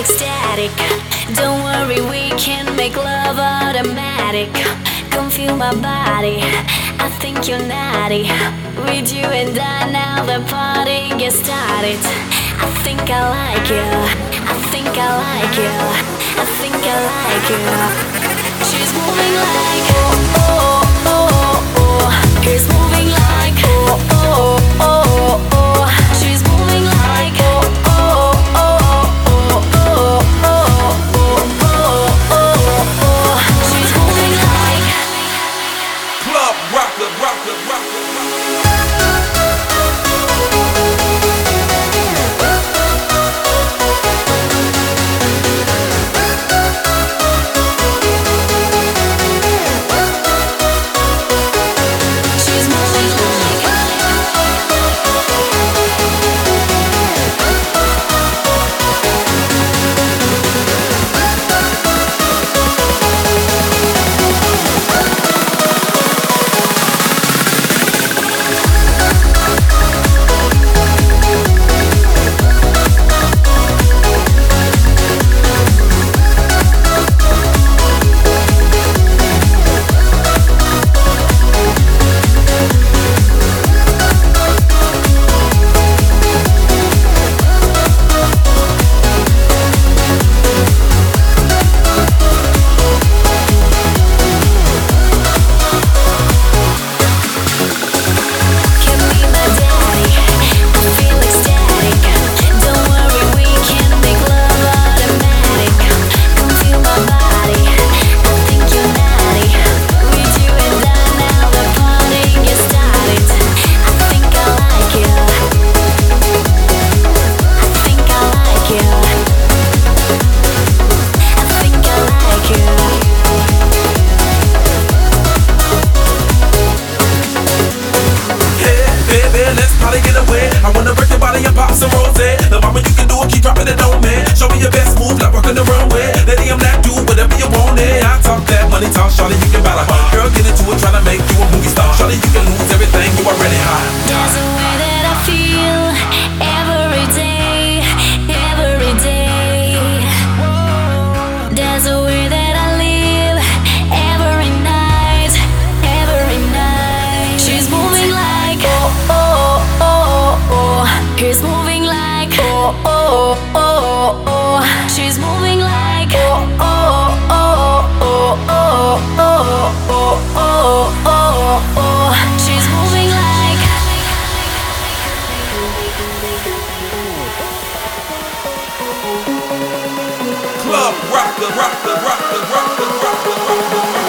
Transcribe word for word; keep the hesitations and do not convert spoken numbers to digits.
ecstatic. Don't worry, we can make love automatic. Come feel my body, I think you're naughty. With you and I now the party gets started. I think I like you, I think I like you, I think I like you. She's moving like oh oh oh oh. He's moving like oh oh oh oh. She's moving like oh oh oh oh oh oh oh oh oh. She's moving like club rocker, rocker, rocker, rocker. He's moving like oh oh oh oh. She's moving like oh oh oh oh oh oh oh oh oh. She's moving like club rocker, rocker, rocker, rocker, rocker, rocker.